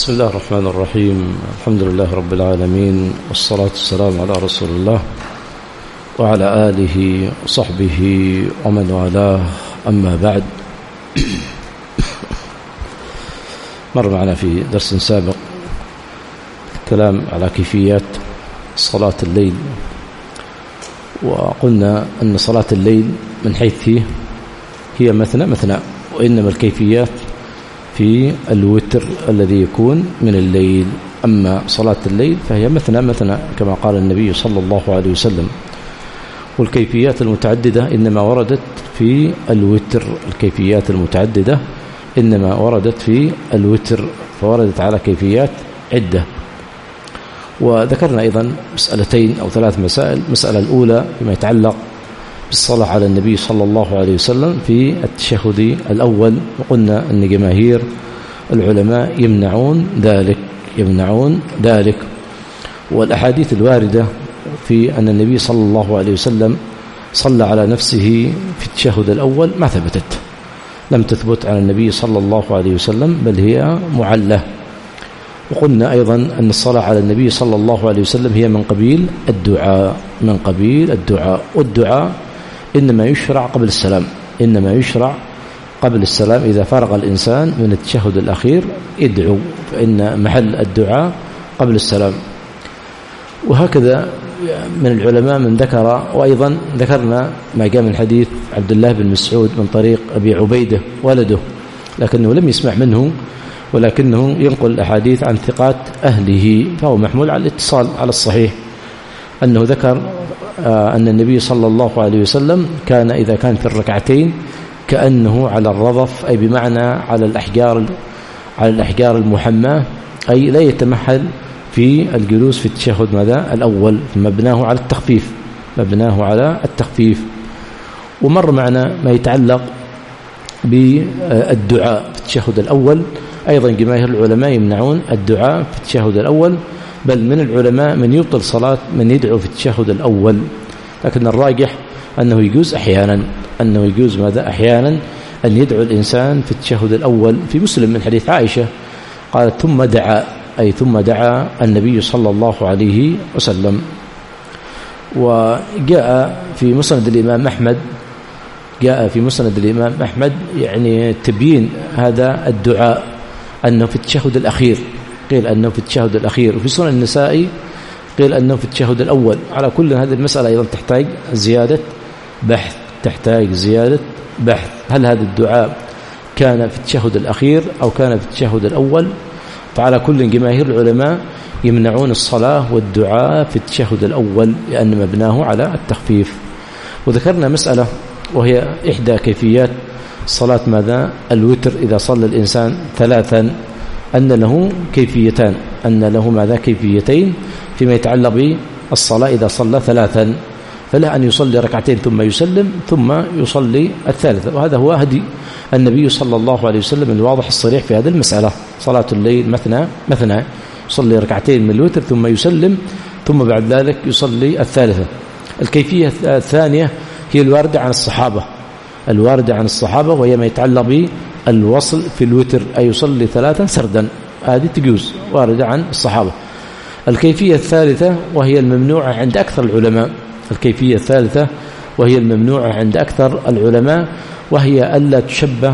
بسم الله الرحمن الرحيم. الحمد لله رب العالمين، والصلاة والسلام على رسول الله وعلى آله وصحبه ومن والاه، أما بعد. مر معنا في درس سابق الكلام على كيفيات صلاة الليل، وقلنا أن صلاة الليل من حيث هي مثنى، وإنما الكيفيات في الوتر الذي يكون من الليل. أما صلاة الليل فهي مثنى كما قال النبي صلى الله عليه وسلم. والكيفيات المتعددة إنما وردت في الوتر، الكيفيات المتعددة إنما وردت في الوتر، فوردت على كيفيات عدة. وذكرنا أيضا مسألتين أو ثلاث مسائل. المسألة الأولى فيما يتعلق بالصلاة على النبي صلى الله عليه وسلم في التشهد الأول، وقلنا أن جماهير العلماء يمنعون ذلك. والأحاديث الواردة في أن النبي صلى الله عليه وسلم صلى على نفسه في التشهد الأول ما ثبتت، لم تثبت عن النبي صلى الله عليه وسلم، بل هي معلة. وقلنا أيضا أن الصلاة على النبي صلى الله عليه وسلم هي من قبيل الدعاء، والدعاء إنما يشرع قبل السلام. إذا فرغ الإنسان من التشهد الأخير يدعو، فإن محل الدعاء قبل السلام. وهكذا من العلماء من ذكر، وأيضا ذكرنا ما جاء من حديث عبد الله بن مسعود من طريق أبي عبيدة ولده، لكنه لم يسمع منه، ولكنه ينقل الأحاديث عن ثقات أهله، فهو محمول على الاتصال على الصحيح. أنه ذكر أن النبي صلى الله عليه وسلم كان إذا كان في الركعتين كأنه على الرضف، أي بمعنى على الأحجار المحماة، أي لا يتمحل في الجلوس في التشهد الأول، مبناه على التخفيف. ومر معنا ما يتعلق بالدعاء في التشهد الأول. أيضا جماهير العلماء يمنعون الدعاء في التشهد الأول، بل من العلماء من يبطل صلاة من يدعو في التشهد الأول. لكن الراجح أنه يجوز أحيانا أن يدعو الإنسان في التشهد الأول. في مسلم من حديث عائشة قالت ثم دعا النبي صلى الله عليه وسلم. وجاء في مسند الإمام أحمد يعني تبيين هذا الدعاء أنه في التشهد الأخير، قيل أنه في التشهد الأخير، وفي سنن النسائي قيل أنه في التشهد الأول. على كل هذه المسألة أيضا تحتاج زيادة بحث، هل هذا الدعاء كان في التشهد الأخير أو كان في التشهد الأول؟ فعلى كل جماهير العلماء يمنعون الصلاة والدعاء في التشهد الأول، لأن مبناه على التخفيف. وذكرنا مسألة وهي إحدى كيفيات صلاة الوتر إذا صلى الإنسان ثلاثا، أن له كيفيتين فيما يتعلق بالصلاة. إذا صلى ثلاثا فله أن يصلي ركعتين ثم يسلم ثم يصلي الثالثة، وهذا هو هدي النبي صلى الله عليه وسلم الواضح الصريح في هذه المسألة. صلاة الليل مثنى، يصلي ركعتين من الوتر ثم يسلم، ثم بعد ذلك يصلي الثالثة. الكيفية الثانية هي الواردة عن الصحابة، وهي ما يتعلق بالوصل في الوتر، أي يصلي ثلاثا سردا، هذه تجوز، واردة عن الصحابة. الكيفية الثالثة وهي الممنوعة عند أكثر العلماء، وهي ألا تشبه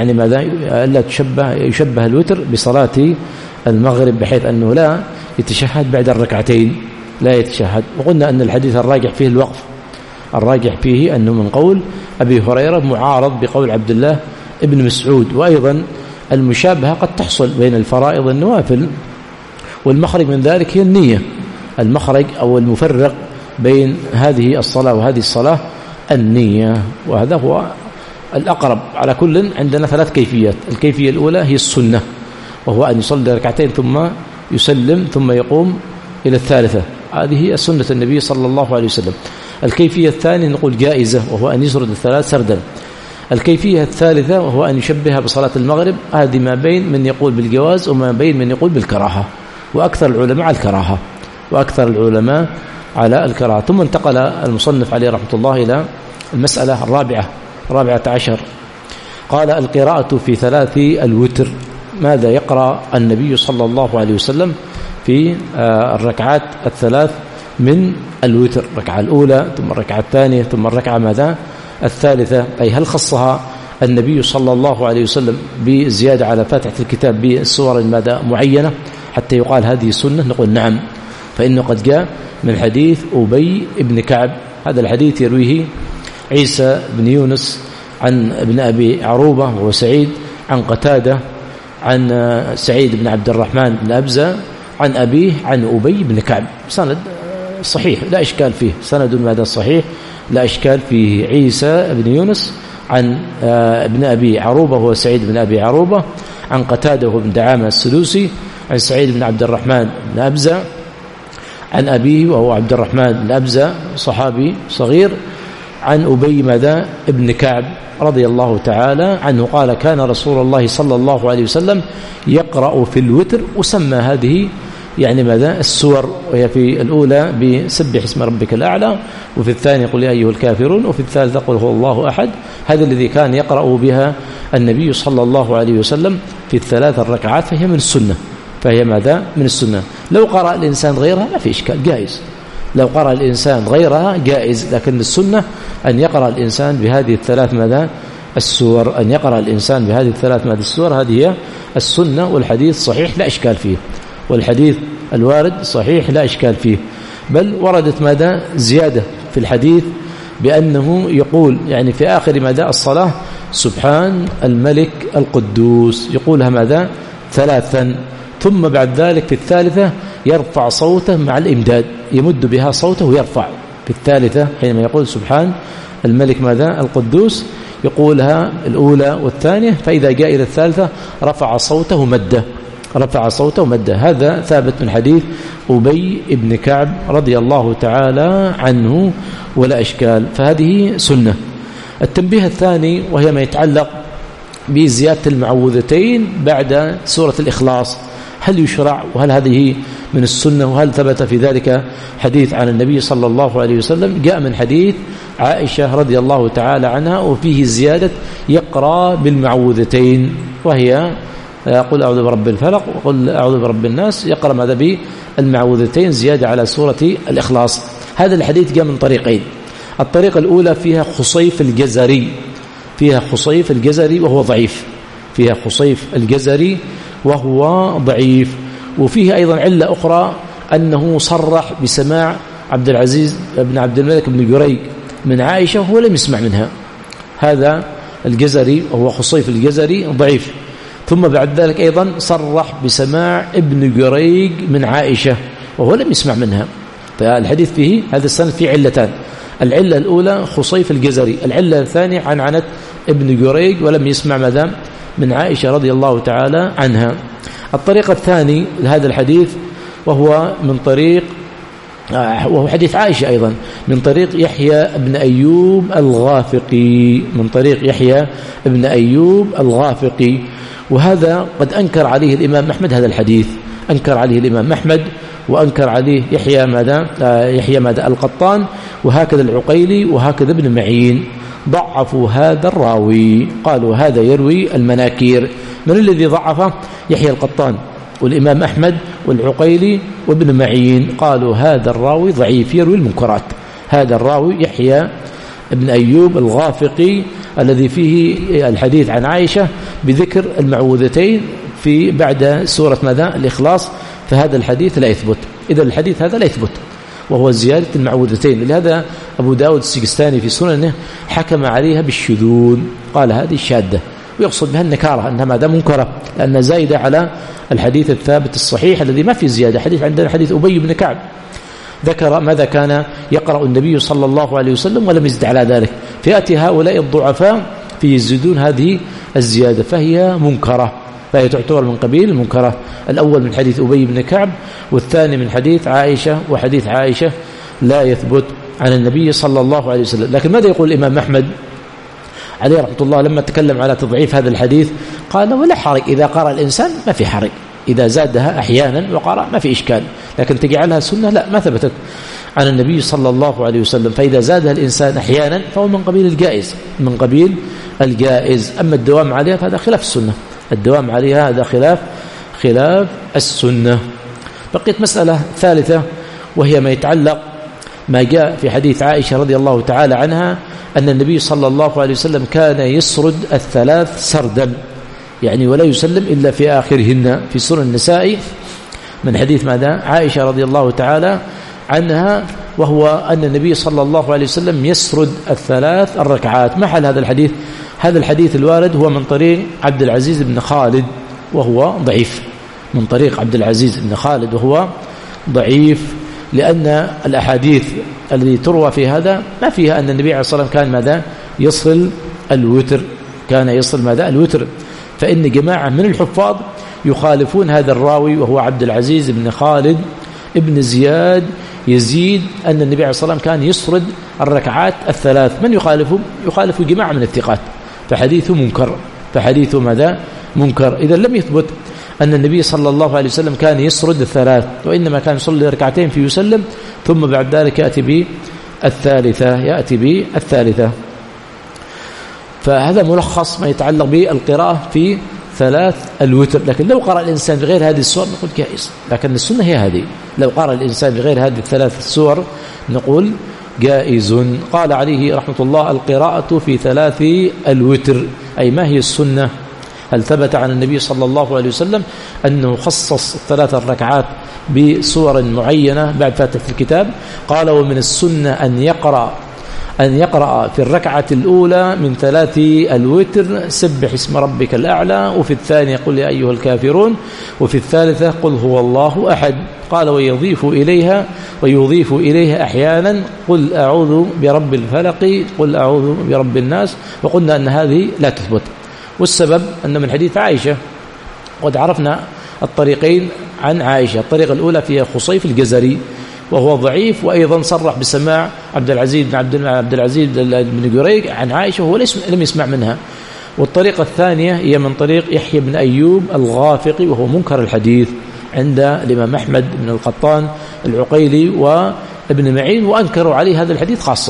يشبه الوتر بصلاة المغرب، بحيث أنه لا يتشهد بعد الركعتين، وقلنا أن الحديث الراجح فيه الوقف، الراجح فيه أنه من قول أبي هريرة معارض بقول عبد الله ابن مسعود. وأيضا المشابهة قد تحصل بين الفرائض والنوافل، والمخرج من ذلك هي النية. المخرج أو المفرق بين هذه الصلاة وهذه الصلاة النية، وهذا هو الأقرب. على كل عندنا ثلاث كيفيات. الكيفية الأولى هي السنة، وهو أن يصلي ركعتين ثم يسلم ثم يقوم إلى الثالثة، هذه هي سنة النبي صلى الله عليه وسلم. الكيفية الثانية نقول جائزة، وهو أن يسرد الثلاث سردا. الكيفية الثالثة وهو أن يشبهها بصلاة المغرب، هذه ما بين من يقول بالجواز وما بين من يقول بالكراهة، وأكثر العلماء على الكراهة. ثم انتقل المصنف عليه رحمة الله إلى المسألة الرابعة عشر، قال القراءة في ثلاث الوتر، ماذا يقرأ النبي صلى الله عليه وسلم في الركعات الثلاث من الوتر، الركعة الأولى ثم الركعة الثانية ثم الركعة ماذا الثالثة، أي هل خصها النبي صلى الله عليه وسلم بزيادة على فاتحة الكتاب بالسور ماذا معينة حتى يقال هذه سنة؟ نقول نعم، فإنه قد جاء من حديث أبي بن كعب. هذا الحديث يرويه عيسى بن يونس عن ابن أبي عروبة وهو سعيد، عن قتادة عن سعيد بن عبد الرحمن بن أبزة عن أبيه عن أبي بن كعب، سند صحيح لا إشكال فيه، سند ماذا صحيح لا إشكال فيه. عيسى بن يونس عن ابن أبي عروبة وهو سعيد بن أبي عروبة عن قتادة بن دعامة السدوسي عن سعيد بن عبد الرحمن بن أبزة عن أبيه وهو عبد الرحمن بن أبزة صحابي صغير عن أبي ماذا ابن كعب رضي الله تعالى عنه قال كان رسول الله صلى الله عليه وسلم يقرأ في الوتر، وسمى هذه يعني ماذا السور، وهي في الأولى بسبح اسم ربك الأعلى، وفي الثانية قل يا أيها الكافرون، وفي الثالثة قل هو الله أحد. هذا الذي كان يقرأ بها النبي صلى الله عليه وسلم في الثلاث الركعات، فهي من السنة، فهي ماذا من السنة. لو قرأ الإنسان غيرها لا في إشكال، جائز، لو قرأ الإنسان غيرها جائز، لكن السنة أن يقرأ الإنسان بهذه الثلاث ماذا السور، أن يقرأ الإنسان بهذه الثلاث ماذا السور، هذه هي السنة. والحديث صحيح لا إشكال فيه، والحديث الوارد صحيح لا إشكال فيه، بل وردت ماذا زيادة في الحديث بأنه يقول يعني في آخر ماذا الصلاة سبحان الملك القدوس، يقولها ماذا ثلاثا، ثم بعد ذلك في الثالثة يرفع صوته مع الإمداد، يمد بها صوته ويرفع في الثالثة حينما يقول سبحان الملك ماذا القدوس، يقولها الأولى والثانية، فإذا جاء إلى الثالثة رفع صوته مده، رفع صوته مده. هذا ثابت من حديث أبي بن كعب رضي الله تعالى عنه ولا إشكال، فهذه سنة. التنبيه الثاني وهي ما يتعلق بزيادة المعوذتين بعد سورة الإخلاص، هل يشرع وهل هذه من السنة وهل ثبت في ذلك حديث عن النبي صلى الله عليه وسلم؟ جاء من حديث عائشة رضي الله تعالى عنها وفيه زيادة يقرأ بالمعوذتين، وهي قل أعوذ برب الفلق وقل أعوذ برب الناس، يقرأ ماذا بالمعوذتين زيادة على سورة الإخلاص. هذا الحديث جاء من طريقين، الطريقة الأولى فيها خصيف الجزري، فيها خصيف الجزري وهو ضعيف، فيها خصيف الجزري وهو ضعيف، وفيه أيضا علة أخرى أنه صرح بسماع عبد العزيز بن عبد الملك بن جريج من عائشة وهو لم يسمع منها، هذا الجزري وهو خصيف الجزري ضعيف. ثم بعد ذلك أيضا صرح بسماع ابن جريج من عائشة وهو لم يسمع منها، فالحديث فيه هذا السند فيه علتان، العلة الأولى خصيف الجزري، العلة الثانية عنعنة ابن جريج ولم يسمع ماذا من عائشة رضي الله تعالى عنها. الطريقة الثاني لهذا الحديث وهو من طريق وهو حديث عائشة أيضا من طريق يحيى بن أيوب الغافقي، من طريق يحيى بن أيوب الغافقي، وهذا قد أنكر عليه الإمام أحمد هذا الحديث، أنكر عليه الإمام أحمد وأنكر عليه يحيى ماذا القطان، وهكذا العقيلي وهكذا ابن معين، ضعفوا هذا الراوي، قالوا هذا يروي المناكير. من الذي ضعفه؟ يحيى القطان والإمام أحمد والعقيلي وابن معين، قالوا هذا الراوي ضعيف يروي المنكرات، هذا الراوي يحيى ابن أيوب الغافقي الذي فيه الحديث عن عائشة بذكر المعوذتين في بعد سورة ماذا الإخلاص، فهذا الحديث لا يثبت، إذا الحديث هذا لا يثبت وهو زيادة المعوذتين، لهذا أبو داود السجستاني في سننه حكم عليها بالشذوذ، قال هذه شاذة، ويقصد بها النكارة أنها ماذا منكرة، لأنها زايدة على الحديث الثابت الصحيح الذي ما فيه زيادة. حديث عندنا حديث أبي بن كعب ذكر ماذا كان يقرأ النبي صلى الله عليه وسلم ولم يزد على ذلك، فيأتي هؤلاء الضعفاء فيزيدون هذه الزيادة فهي منكرة، فهي تعتبر من قبيل المنكرة. الأول من حديث أبي بن كعب، والثاني من حديث عائشة، وحديث عائشة لا يثبت عن النبي صلى الله عليه وسلم. لكن ماذا يقول الإمام أحمد عليه رحمة الله لما تكلم على تضعيف هذا الحديث؟ قال ولا حرج إذا قرأ الإنسان، ما في حرج إذا زادها أحيانا وقرأ ما في إشكال، لكن تجعلها سنة لا، ما ثبتت عن النبي صلى الله عليه وسلم، فإذا زادها الإنسان أحيانا فهو من قبيل الجائز، من قبيل الجائز. أما الدوام عليها فهذا خلاف السنة، الدوام عليها هذا خلاف السنة. بقيت مسألة ثالثة وهي ما يتعلق ما جاء في حديث عائشة رضي الله تعالى عنها أن النبي صلى الله عليه وسلم كان يسرد الثلاث سردا، يعني ولا يسلم إلا في آخرهن، في سنن النساء من حديث ماذا؟ عائشة رضي الله تعالى عنها، وهو أن النبي صلى الله عليه وسلم يسرد الثلاث الركعات. ما حال هذا الحديث؟ هذا الحديث الوارد هو من طريق عبد العزيز بن خالد وهو ضعيف، من طريق عبد العزيز بن خالد وهو ضعيف، لأن الأحاديث التي تروى في هذا ما فيها أن النبي عليه الصلاة والسلام كان ماذا؟ يصل الوتر، كان يصل ماذا؟ الوتر. فإن جماعة من الحفاظ يخالفون هذا الراوي وهو عبد العزيز بن خالد ابن زياد يزيد أن النبي عليه الصلاة والسلام كان يسرد الركعات الثلاث. من يخالفه؟ يخالف جماعة من الثقات، فحديثه منكر، فحديثه ماذا؟ منكر. إذا لم يثبت أن النبي صلى الله عليه وسلم كان يسرد الثلاث، وإنما كان يصلي ركعتين في يسلم، ثم بعد ذلك يأتي بالثالثة. فهذا ملخص ما يتعلق بالقراءة في ثلاث الوتر. لكن لو قرأ الإنسان بغير هذه السور نقول جائز، لكن السنة هي هذه. لو قرأ الإنسان بغير هذه الثلاث السور نقول جائز. قال عليه رحمة الله: القراءة في ثلاث الوتر، أي ما هي السنة؟ هل ثبت عن النبي صلى الله عليه وسلم أنه خصص الثلاث الركعات بصور معينة بعد فاتحة الكتاب؟ قال: ومن السنة أن يقرأ في الركعة الأولى من ثلاث الوتر سبح اسم ربك الأعلى، وفي الثانية قل يا أيها الكافرون، وفي الثالثة قل هو الله أحد. قال: ويضيف إليها أحيانا قل أعوذ برب الفلق، قل أعوذ برب الناس. وقلنا أن هذه لا تثبت، والسبب أن من حديث عائشة قد عرفنا الطريقين عن عائشة. الطريقة الأولى فيها خصيف الجزري وهو ضعيف، وأيضا صرح بسماع عبد العزيز بن جريج عن عائشة وهو لم يسمع منها. والطريقة الثانية هي من طريق يحيى بن أيوب الغافقي وهو منكر الحديث عند الإمام أحمد بن القطان العقيلي وابن معين، وأنكروا عليه هذا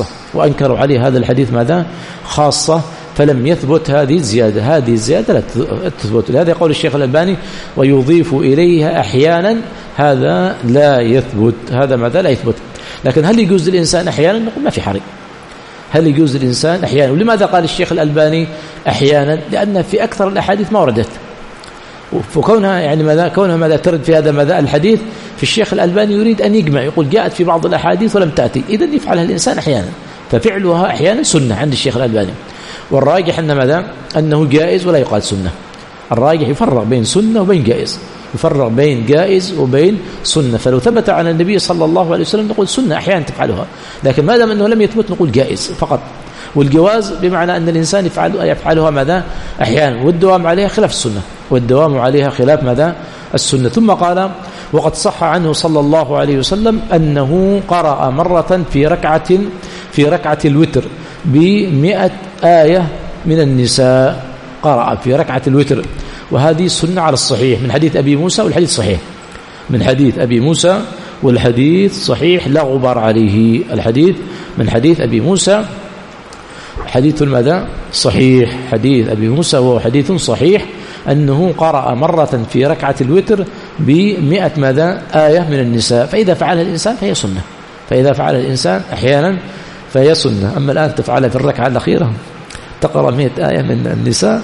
الحديث ماذا؟ خاصة. فلم يثبت هذه الزيادة لا تثبت. لهذا يقول الشيخ الألباني: ويضيف إليها أحيانا، هذا لا يثبت، هذا ماذا؟ لا يثبت. لكن هل يجوز للإنسان أحيانا؟ نقول ما في حرج. هل يجوز للإنسان أحيانا؟ ولماذا قال الشيخ الألباني أحيانا؟ لأن في أكثر الأحاديث ما وردت، وكونها يعني ماذا ترد في هذا ماذا الحديث. في الشيخ الألباني يريد أن يجمع، يقول جاءت في بعض الأحاديث ولم تأتي، إذن يفعلها الإنسان أحيانا، ففعلها أحيانا سنة عند الشيخ الألباني. والراجح أن ماذا؟ أنه جائز ولا يقال سنة. الراجح يفرق بين سنة وبين جائز، يفرق بين جائز وبين سنة. فلو ثبت عن النبي صلى الله عليه وسلم نقول سنة أحيانا تفعلها، لكن ما دام أنه لم يثبت نقول جائز فقط. والجواز بمعنى أن الإنسان يفعلها ماذا؟ أحيانا، والدوام عليها خلاف السنة، والدوام عليها خلاف ماذا؟ السنة. ثم قال: وقد صح عنه صلى الله عليه وسلم أنه قرأ مرة في ركعة الوتر ب100 آية من النساء، قرأ في ركعة الوتر، وهذه سنة على الصحيح من حديث أبي موسى، والحديث صحيح من حديث أبي موسى، والحديث صحيح لا غبار عليه. الحديث من حديث أبي موسى حديث ماذا؟ صحيح. حديث أبي موسى وهو حديث صحيح أنه قرأ مرة في ركعة الوتر ب100 ماذا؟ آية من النساء. فإذا فعلها الإنسان فهي سنة، فإذا فعل الإنسان أحيانا فهي سنة. أما الآن تفعلها في الركعة الأخيرة تقرأ 100 آية من النساء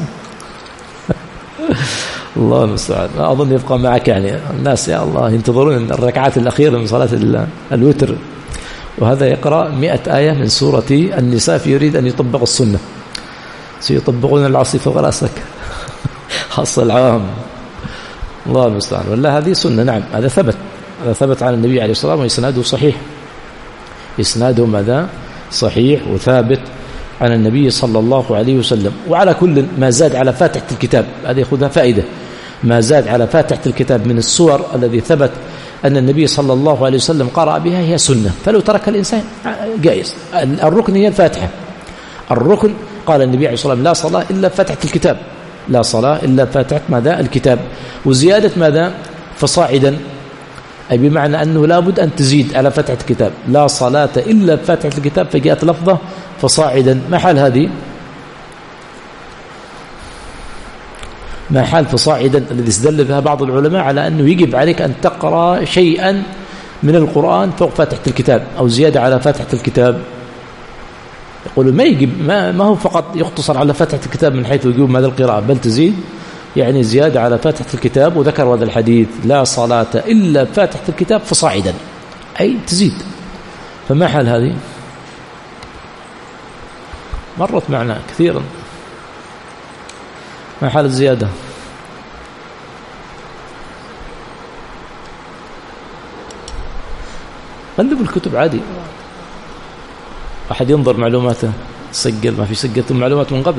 الله المستعان. ما أظن يبقى معك يعني الناس يا الله ينتظرون الركعات الأخيرة من صلاة الوتر، وهذا يقرأ 100 آية من سورة النساء يريد أن يطبق السنة. سيطبقون العصي فوق رأسك خاصة العام، الله المستعان. ولا هذه سنة، نعم هذا ثبت عن النبي عليه الصلاة والسلام، وإسناده صحيح، إسناده ماذا؟ صحيح وثابت عن النبي صلى الله عليه وسلم. وعلى كل ما زاد على فاتحة الكتاب، هذه يأخذها فائدة، ما زاد على فاتحة الكتاب من السور الذي ثبت أن النبي صلى الله عليه وسلم قرأ بها هي سنة، فلو ترك الإنسان جائز. الركن هي الفاتحة، الركن قال النبي عليه الصلاة والسلام: لا صلاة إلا بفاتحة الكتاب، لا صلاة إلا بفاتحة ماذا؟ الكتاب. وزيادة ماذا؟ فصاعدا، أي بمعنى أنه لابد أن تزيد على فتحة الكتاب، لا صلاة إلا بفتحة الكتاب، فجاءت لفظة فصاعدا. ما حال هذه؟ ما حال فصاعدا الذي استدل بها بعض العلماء على أنه يجب عليك أن تقرأ شيئا من القرآن فوق فاتحة الكتاب أو زيادة على فاتحة الكتاب. يقولوا ما يجب، ما هو فقط يقتصر على فاتحة الكتاب من حيث وجوب هذا القراءة، بل تزيد يعني زيادة على فاتحة الكتاب. وذكر هذا الحديث لا صلاة إلا فاتحة الكتاب فصاعدا، أي تزيد. فما حال هذه؟ مرت معنا كثيرا. ما حال الزيادة؟ قلبوا الكتب عادي، أحد ينظر معلوماته سجل، ما في سجلت معلومات من قبل.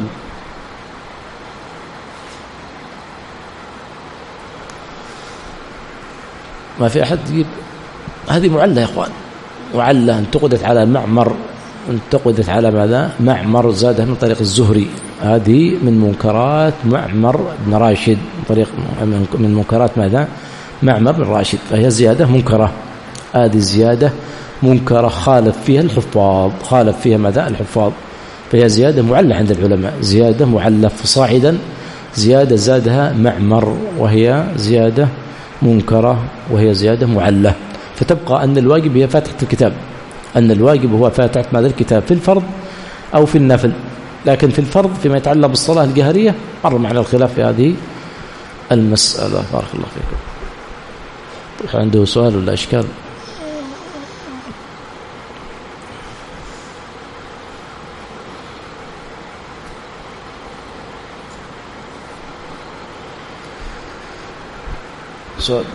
ما في أحد يجيب. هذه معلة يا إخوان، معلة انتقدت على معمر، انتقدت على ماذا؟ معمر زادها من طريق الزهري. هذه من منكرات معمر بن راشد، من منكرات ماذا؟ معمر بن راشد. فهي زيادة منكرة، هذه زيادة منكرة خالف فيها الحفاظ، خالف فيها ماذا؟ الحفاظ. فهي زيادة معلة عند العلماء، زيادة معلة فصاعدا، زيادة زادها معمر، وهي زيادة منكرة، وهي زيادة معلة. فتبقى أن الواجب هي فاتحة الكتاب، أن الواجب هو فاتحة ماذا؟ الكتاب في الفرض أو في النفل. لكن في الفرض فيما يتعلق بالصلاة الجهرية مر معنا الخلاف في هذه المسألة. بارك الله فيكم. عنده سؤال ولا إشكال؟ سؤال؟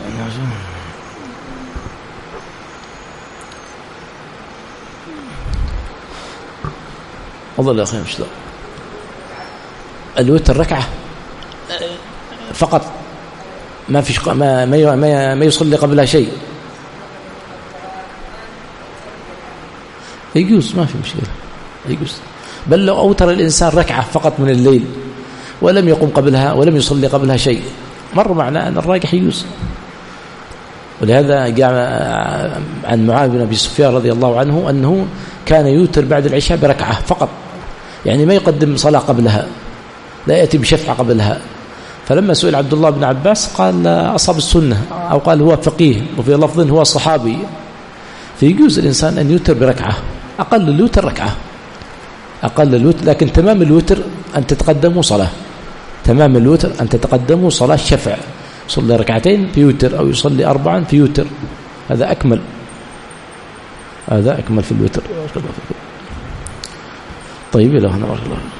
والله يا أخي مش لا. الوتر ركعة فقط، ما فيش ما يصلي قبلها شيء، يجوز، ما في مشكلة، يجوز. بل لو أوتر الإنسان ركعة فقط من الليل ولم يقم قبلها ولم يصلي قبلها شيء، مر معنا أن الراجح يجوز. ولهذا جاء عن معاذ بن أبي سفيان رضي الله عنه أنه كان يوتر بعد العشاء بركعة فقط، يعني ما يقدم صلاة قبلها، لا يأتي بشفعة قبلها. فلما سئل عبد الله بن عباس قال أصاب السنة، أو قال هو فقيه، وفي لفظ هو صحابي. فيجوز الإنسان أن يوتر بركعة، أقل الوتر ركعة، أقل الوتر. لكن تمام الوتر أن تتقدموا صلاة، تمام الوتر أن تتقدموا صلاة شفع، يصلي ركعتين في يوتر أو يصلي 4 في يوتر، هذا أكمل، هذا أكمل في الوتر. طيب، إلى هنا بارك الله.